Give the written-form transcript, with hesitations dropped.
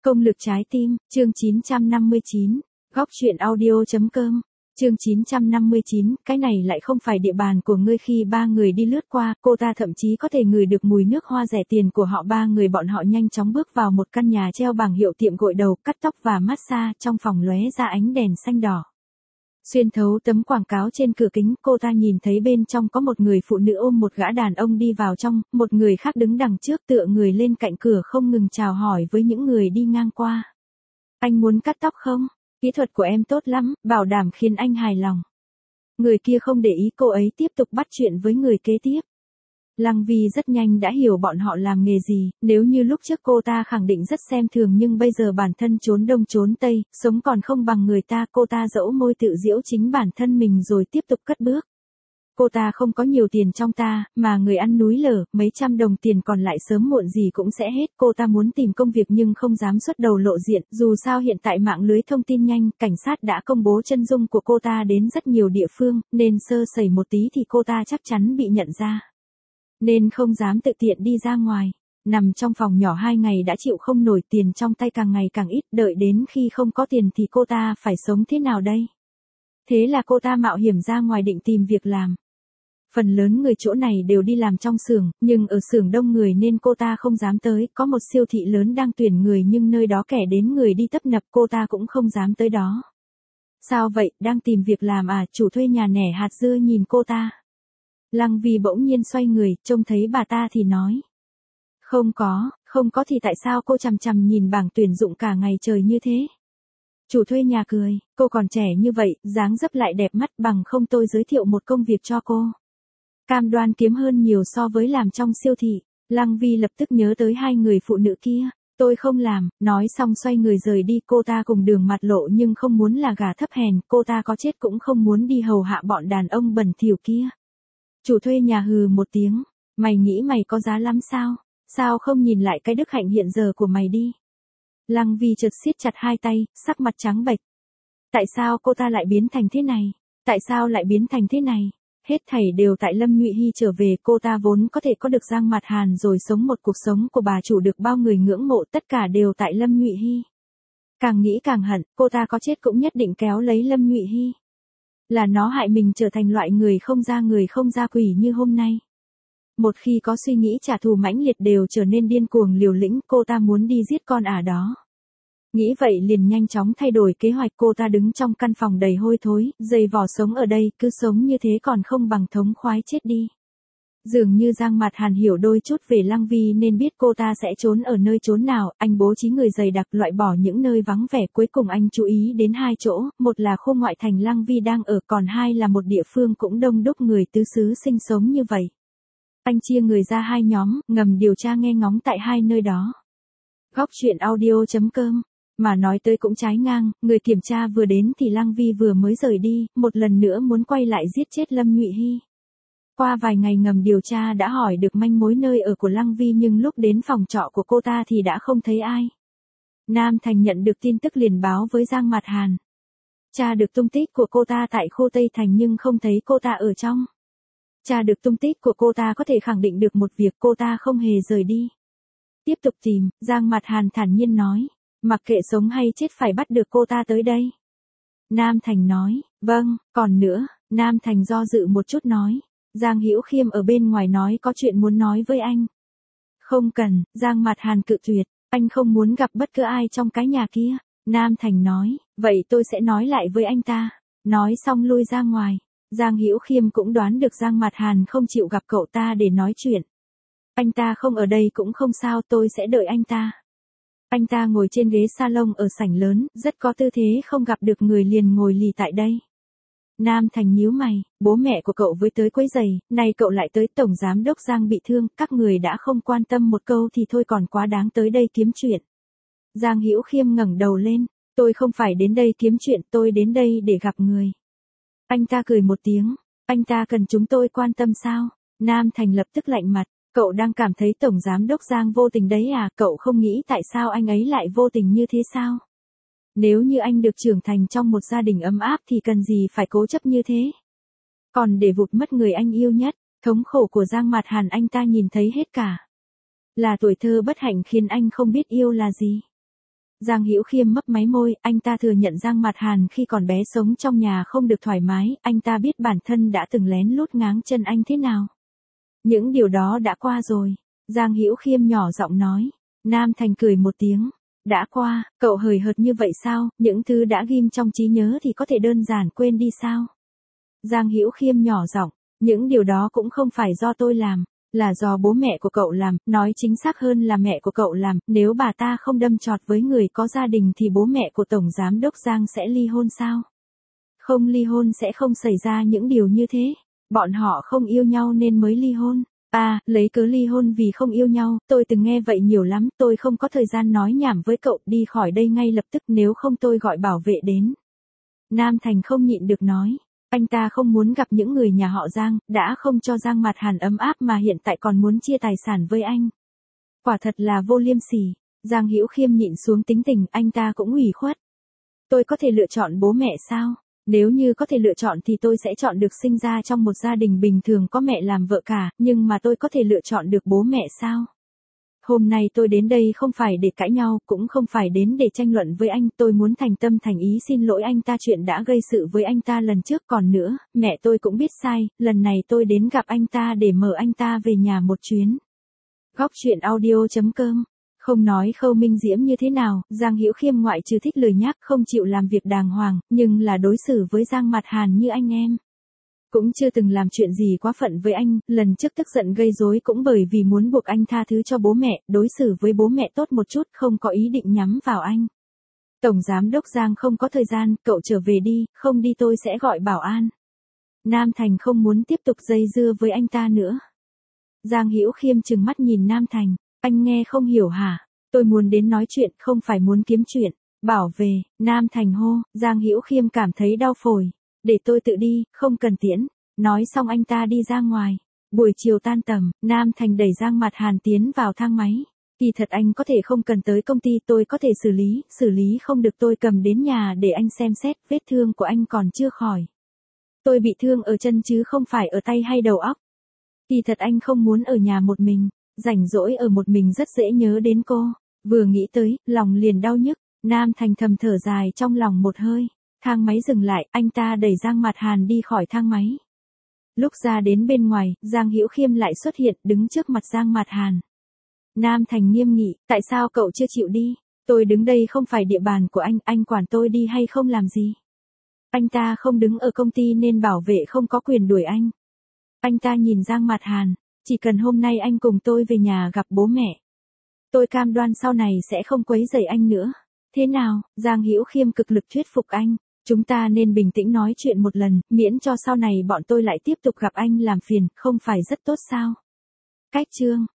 Công lực trái tim, chương 959, góc truyện audio.com, chương 959, cái này lại không phải địa bàn của ngươi. Khi ba người đi lướt qua, cô ta thậm chí có thể ngửi được mùi nước hoa rẻ tiền của họ. Ba người bọn họ nhanh chóng bước vào một căn nhà treo bảng hiệu tiệm gội đầu, cắt tóc và massage, trong phòng lóe ra ánh đèn xanh đỏ. Xuyên thấu tấm quảng cáo trên cửa kính, cô ta nhìn thấy bên trong có một người phụ nữ ôm một gã đàn ông đi vào trong, một người khác đứng đằng trước tựa người lên cạnh cửa không ngừng chào hỏi với những người đi ngang qua. Anh muốn cắt tóc không? Kỹ thuật của em tốt lắm, bảo đảm khiến anh hài lòng. Người kia không để ý cô ấy, tiếp tục bắt chuyện với người kế tiếp. Lăng Vi rất nhanh đã hiểu bọn họ làm nghề gì. Nếu như lúc trước cô ta khẳng định rất xem thường, nhưng bây giờ bản thân trốn đông trốn tây, sống còn không bằng người ta. Cô ta dẫu môi tự giễu chính bản thân mình rồi tiếp tục cất bước. Cô ta không có nhiều tiền trong ta, mà người ăn núi lở, mấy trăm đồng tiền còn lại sớm muộn gì cũng sẽ hết. Cô ta muốn tìm công việc nhưng không dám xuất đầu lộ diện, dù sao hiện tại mạng lưới thông tin nhanh, cảnh sát đã công bố chân dung của cô ta đến rất nhiều địa phương, nên sơ sẩy một tí thì cô ta chắc chắn bị nhận ra. Nên không dám tự tiện đi ra ngoài. Nằm trong phòng nhỏ 2 ngày đã chịu không nổi, tiền trong tay càng ngày càng ít, đợi đến khi không có tiền thì cô ta phải sống thế nào đây? Thế là cô ta mạo hiểm ra ngoài định tìm việc làm. Phần lớn người chỗ này đều đi làm trong xưởng, nhưng ở xưởng đông người nên cô ta không dám tới. Có một siêu thị lớn đang tuyển người nhưng nơi đó kẻ đến người đi tấp nập, cô ta cũng không dám tới đó. Sao vậy, đang tìm việc làm à? Chủ thuê nhà nẻ hạt dưa nhìn cô ta. Lăng Vi bỗng nhiên xoay người, trông thấy bà ta thì nói. Không có thì tại sao? Cô chằm chằm nhìn bảng tuyển dụng cả ngày trời như thế. Chủ thuê nhà cười, cô còn trẻ như vậy, dáng dấp lại đẹp mắt, bằng không tôi giới thiệu một công việc cho cô. Cam đoan kiếm hơn nhiều so với làm trong siêu thị. Lăng Vi lập tức nhớ tới 2 người phụ nữ kia. Tôi không làm, nói xong xoay người rời đi. Cô ta cùng đường mặt lộ nhưng không muốn là gà thấp hèn, cô ta có chết cũng không muốn đi hầu hạ bọn đàn ông bẩn thỉu kia. Chủ thuê nhà hừ một tiếng, mày nghĩ mày có giá lắm sao? Sao không nhìn lại cái đức hạnh hiện giờ của mày đi? Lăng Vi chợt siết chặt hai tay, sắc mặt trắng bệch. Tại sao cô ta lại biến thành thế này? Tại sao lại biến thành thế này? Hết thảy đều tại Lâm Nhụy Hy trở về. Cô ta vốn có thể có được Giang Mạt Hàn rồi sống một cuộc sống của bà chủ được bao người ngưỡng mộ, tất cả đều tại Lâm Nhụy Hy. Càng nghĩ càng hận, cô ta có chết cũng nhất định kéo lấy Lâm Nhụy Hy. Là nó hại mình trở thành loại người không ra quỷ như hôm nay. Một khi có suy nghĩ trả thù mãnh liệt đều trở nên điên cuồng liều lĩnh. Cô ta muốn đi giết con ả đó. Nghĩ vậy liền nhanh chóng thay đổi kế hoạch. Cô ta đứng trong căn phòng đầy hôi thối, dày vò sống ở đây, cứ sống như thế còn không bằng thống khoái chết đi. Dường như Giang Mạt Hàn hiểu đôi chút về Lăng Vi nên biết cô ta sẽ trốn ở nơi trốn nào. Anh bố trí người dày đặc, loại bỏ những nơi vắng vẻ. Cuối cùng anh chú ý đến 2 chỗ, một là khu ngoại thành Lăng Vi đang ở, còn 2 là một địa phương cũng đông đúc người tứ xứ sinh sống như vậy. Anh chia người ra 2 nhóm, ngầm điều tra nghe ngóng tại 2 nơi đó. Góc truyện audio.com. Mà nói tới cũng trái ngang, người kiểm tra vừa đến thì Lăng Vi vừa mới rời đi, một lần nữa muốn quay lại giết chết Lâm Nhụy Hy. Qua vài ngày ngầm điều tra đã hỏi được manh mối nơi ở của Lăng Vi, nhưng lúc đến phòng trọ của cô ta thì đã không thấy ai. Nam Thành nhận được tin tức liền báo với Giang Mạt Hàn. Tra được tung tích của cô ta tại khu Tây Thành nhưng không thấy cô ta ở trong. Tra được tung tích của cô ta có thể khẳng định được một việc, cô ta không hề rời đi. Tiếp tục tìm, Giang Mạt Hàn thản nhiên nói. Mặc kệ sống hay chết phải bắt được cô ta tới đây. Nam Thành nói, vâng, còn nữa. Nam Thành do dự một chút nói. Giang Hữu Khiêm ở bên ngoài nói có chuyện muốn nói với anh. Không cần, Giang Mạt Hàn cự tuyệt, anh không muốn gặp bất cứ ai trong cái nhà kia. Nam Thành nói, vậy tôi sẽ nói lại với anh ta. Nói xong lui ra ngoài. Giang Hữu Khiêm cũng đoán được Giang Mạt Hàn không chịu gặp cậu ta để nói chuyện. Anh ta không ở đây cũng không sao, tôi sẽ đợi anh ta. Anh ta ngồi trên ghế salon ở sảnh lớn, rất có tư thế, không gặp được người liền ngồi lì tại đây. Nam Thành nhíu mày, bố mẹ của cậu với tới quấy giày, nay cậu lại tới, tổng giám đốc Giang bị thương, các người đã không quan tâm một câu thì thôi còn quá đáng tới đây kiếm chuyện. Giang Hữu Khiêm ngẩng đầu lên, tôi không phải đến đây kiếm chuyện, tôi đến đây để gặp người. Anh ta cười một tiếng, anh ta cần chúng tôi quan tâm sao? Nam Thành lập tức lạnh mặt. Cậu đang cảm thấy tổng giám đốc Giang vô tình đấy à? Cậu không nghĩ tại sao anh ấy lại vô tình như thế sao? Nếu như anh được trưởng thành trong một gia đình ấm áp thì cần gì phải cố chấp như thế? Còn để vụt mất người anh yêu nhất, thống khổ của Giang Mạt Hàn anh ta nhìn thấy hết cả. Là tuổi thơ bất hạnh khiến anh không biết yêu là gì. Giang Hữu Khiêm mấp máy môi, anh ta thừa nhận Giang Mạt Hàn khi còn bé sống trong nhà không được thoải mái, anh ta biết bản thân đã từng lén lút ngáng chân anh thế nào. Những điều đó đã qua rồi. Giang Hữu Khiêm nhỏ giọng nói. Nam Thành cười một tiếng. Đã qua, cậu hời hợt như vậy sao, những thứ đã ghim trong trí nhớ thì có thể đơn giản quên đi sao? Giang Hữu Khiêm nhỏ giọng, những điều đó cũng không phải do tôi làm, là do bố mẹ của cậu làm, nói chính xác hơn là mẹ của cậu làm, nếu bà ta không đâm chọt với người có gia đình thì bố mẹ của Tổng Giám Đốc Giang sẽ ly hôn sao? Không ly hôn sẽ không xảy ra những điều như thế, bọn họ không yêu nhau nên mới ly hôn. À, lấy cớ ly hôn vì không yêu nhau, tôi từng nghe vậy nhiều lắm, tôi không có thời gian nói nhảm với cậu, đi khỏi đây ngay lập tức nếu không tôi gọi bảo vệ đến. Nam Thành không nhịn được nói, anh ta không muốn gặp những người nhà họ Giang, đã không cho Giang Mạt Hàn ấm áp mà hiện tại còn muốn chia tài sản với anh. Quả thật là vô liêm sỉ. Giang Hữu Khiêm nhịn xuống tính tình, anh ta cũng ủy khuất. Tôi có thể lựa chọn bố mẹ sao? Nếu như có thể lựa chọn thì tôi sẽ chọn được sinh ra trong một gia đình bình thường có mẹ làm vợ cả, nhưng mà tôi có thể lựa chọn được bố mẹ sao? Hôm nay tôi đến đây không phải để cãi nhau, cũng không phải đến để tranh luận với anh, tôi muốn thành tâm thành ý xin lỗi anh ta chuyện đã gây sự với anh ta lần trước, còn nữa, mẹ tôi cũng biết sai, lần này tôi đến gặp anh ta để mời anh ta về nhà một chuyến. Góc truyện audio.com. Không nói Khâu Minh Diễm như thế nào, Giang Hữu Khiêm ngoại trừ thích lười nhác không chịu làm việc đàng hoàng, nhưng là đối xử với Giang Mạt Hàn như anh em. Cũng chưa từng làm chuyện gì quá phận với anh, lần trước tức giận gây rối cũng bởi vì muốn buộc anh tha thứ cho bố mẹ, đối xử với bố mẹ tốt một chút, không có ý định nhắm vào anh. Tổng Giám Đốc Giang không có thời gian, cậu trở về đi, không đi tôi sẽ gọi bảo an. Nam Thành không muốn tiếp tục dây dưa với anh ta nữa. Giang Hữu Khiêm trừng mắt nhìn Nam Thành, anh nghe không hiểu hả? Tôi muốn đến nói chuyện, không phải muốn kiếm chuyện. Bảo về, Nam Thành hô, Giang Hữu Khiêm cảm thấy đau phổi. Để tôi tự đi, không cần tiễn. Nói xong anh ta đi ra ngoài. Buổi chiều tan tầm, Nam Thành đẩy Giang Mạt Hàn tiến vào thang máy. Kỳ thật anh có thể không cần tới công ty, tôi có thể xử lý không được tôi cầm đến nhà để anh xem xét, vết thương của anh còn chưa khỏi. Tôi bị thương ở chân chứ không phải ở tay hay đầu óc. Kỳ thật anh không muốn ở nhà một mình, rảnh rỗi ở một mình rất dễ nhớ đến cô. Vừa nghĩ tới, lòng liền đau nhức, Nam Thành thầm thở dài trong lòng một hơi. Thang máy dừng lại, anh ta đẩy Giang Mạt Hàn đi khỏi thang máy. Lúc ra đến bên ngoài, Giang Hữu Khiêm lại xuất hiện, đứng trước mặt Giang Mạt Hàn. Nam Thành nghiêm nghị, tại sao cậu chưa chịu đi? Tôi đứng đây không phải địa bàn của anh quản tôi đi hay không làm gì? Anh ta không đứng ở công ty nên bảo vệ không có quyền đuổi anh. Anh ta nhìn Giang Mạt Hàn, chỉ cần hôm nay anh cùng tôi về nhà gặp bố mẹ. Tôi cam đoan sau này sẽ không quấy rầy anh nữa. Thế nào? Giang Hữu Khiêm cực lực thuyết phục anh. Chúng ta nên bình tĩnh nói chuyện một lần, miễn cho sau này bọn tôi lại tiếp tục gặp anh làm phiền, không phải rất tốt sao? Cách chương